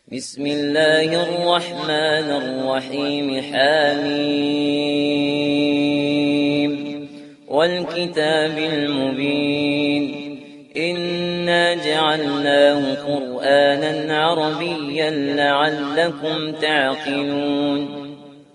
بسم الله الرحمن الرحيم حميم والكتاب المبين إنا جعلناه قرآنا عربيا لعلكم تعقلون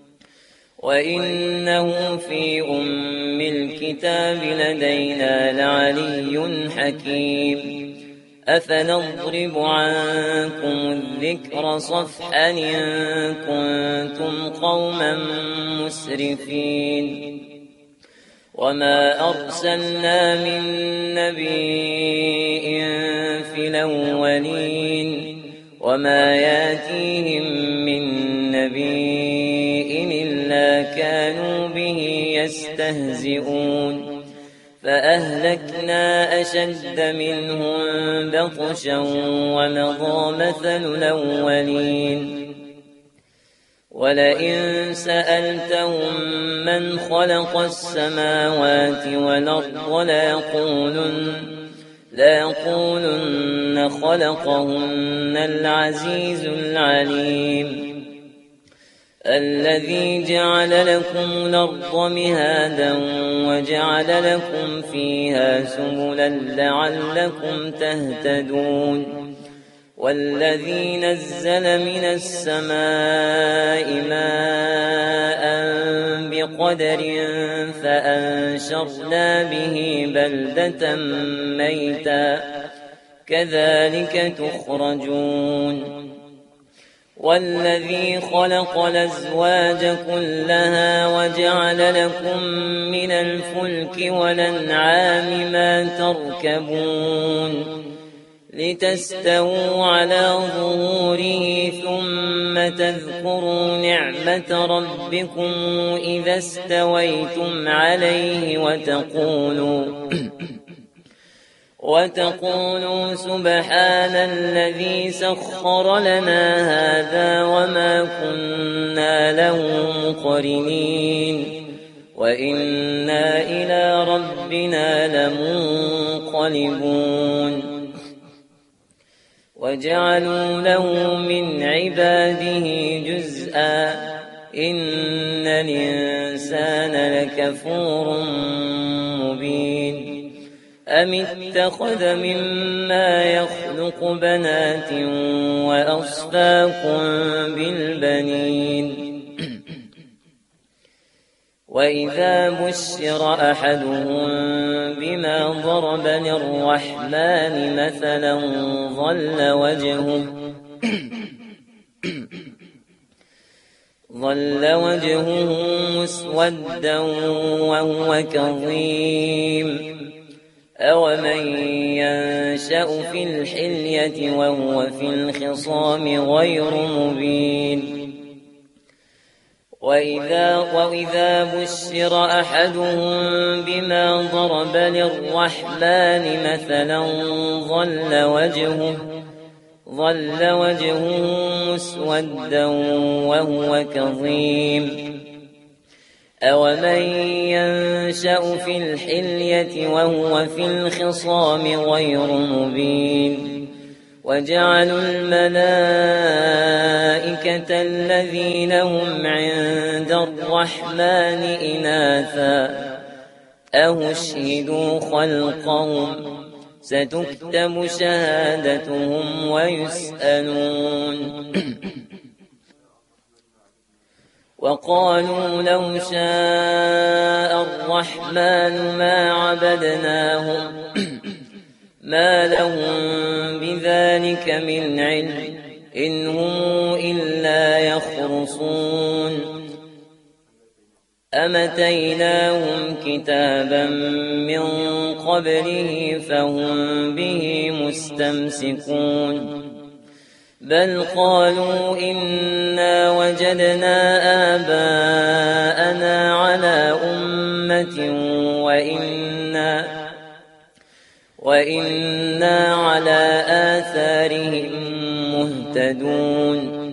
وإنه في أم الكتاب لدينا لعلي حكيم أفنضرب عنكم الذكر صفحا إن كنتم قوما مسرفين وما أرسلنا من نبي في الأولين وما ياتيهم من نبي إلا كانوا به يستهزئون فأهلكنا أشد منهم بطشا ومضى مثل الأولين ولئن سألتهم من خلق السماوات والأرض ليقولن خلقهن العزيز العليم الذي جعل لكم الأرض مهادا وجعل لكم فيها سبلا لعلكم تهتدون والذي نزل من السماء ماء بقدر فأنشرنا به بلدة ميتا كذلك تخرجون والذي خلق الأزواج كلها وجعل لكم من الفلك والأنعام ما تركبون لتستووا على ظهوره ثم تذكروا نعمة ربكم إذا استويتم عليه وتقولوا سبحان الذي سخر لنا هذا وما كنا له مقرنين وإنا إلى ربنا لمنقلبون وجعلوا له من عباده جزءا إن الإنسان لكفور مبين أم اتخذ مما يخلق بنات وأصفاكم بالبنين وإذا بشر أحدهم بما ضرب للرحمن مثلا ظل وجهه مسودا وهو كظيم أومن ينشأ في الحلية وهو في الخصام غير مبين وإذا بشر أحدهم بما ضرب للرحمن مثلا ظل وجهه مسودا وهو كظيم أومن ينشأ في الحلية وهو في الخصام غير مبين وجعلوا الملائكة الذين هم عند الرحمن إناثا أشهدوا خلقهم ستكتب شهادتهم ويسألون وقالوا لو شاء الرحمن ما عبدناهم ما لهم بذلك من علم إن هم إلا يخرصون أمتيناهم كتابا من قبله فهم به مستمسكون بل قالوا إنا وجدنا آباءنا على أمة وإنا على آثارهم مهتدون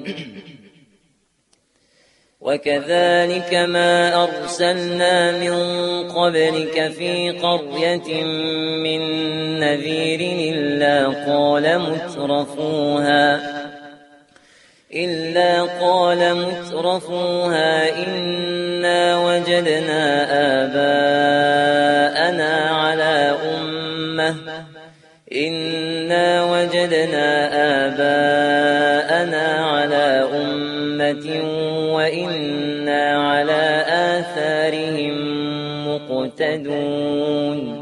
وكذلك ما أرسلنا من قبلك في قرية من نذير إلا إلا قال مترفوها إنا وجدنا آباءنا على أمة وإنا على آثارهم مقتدون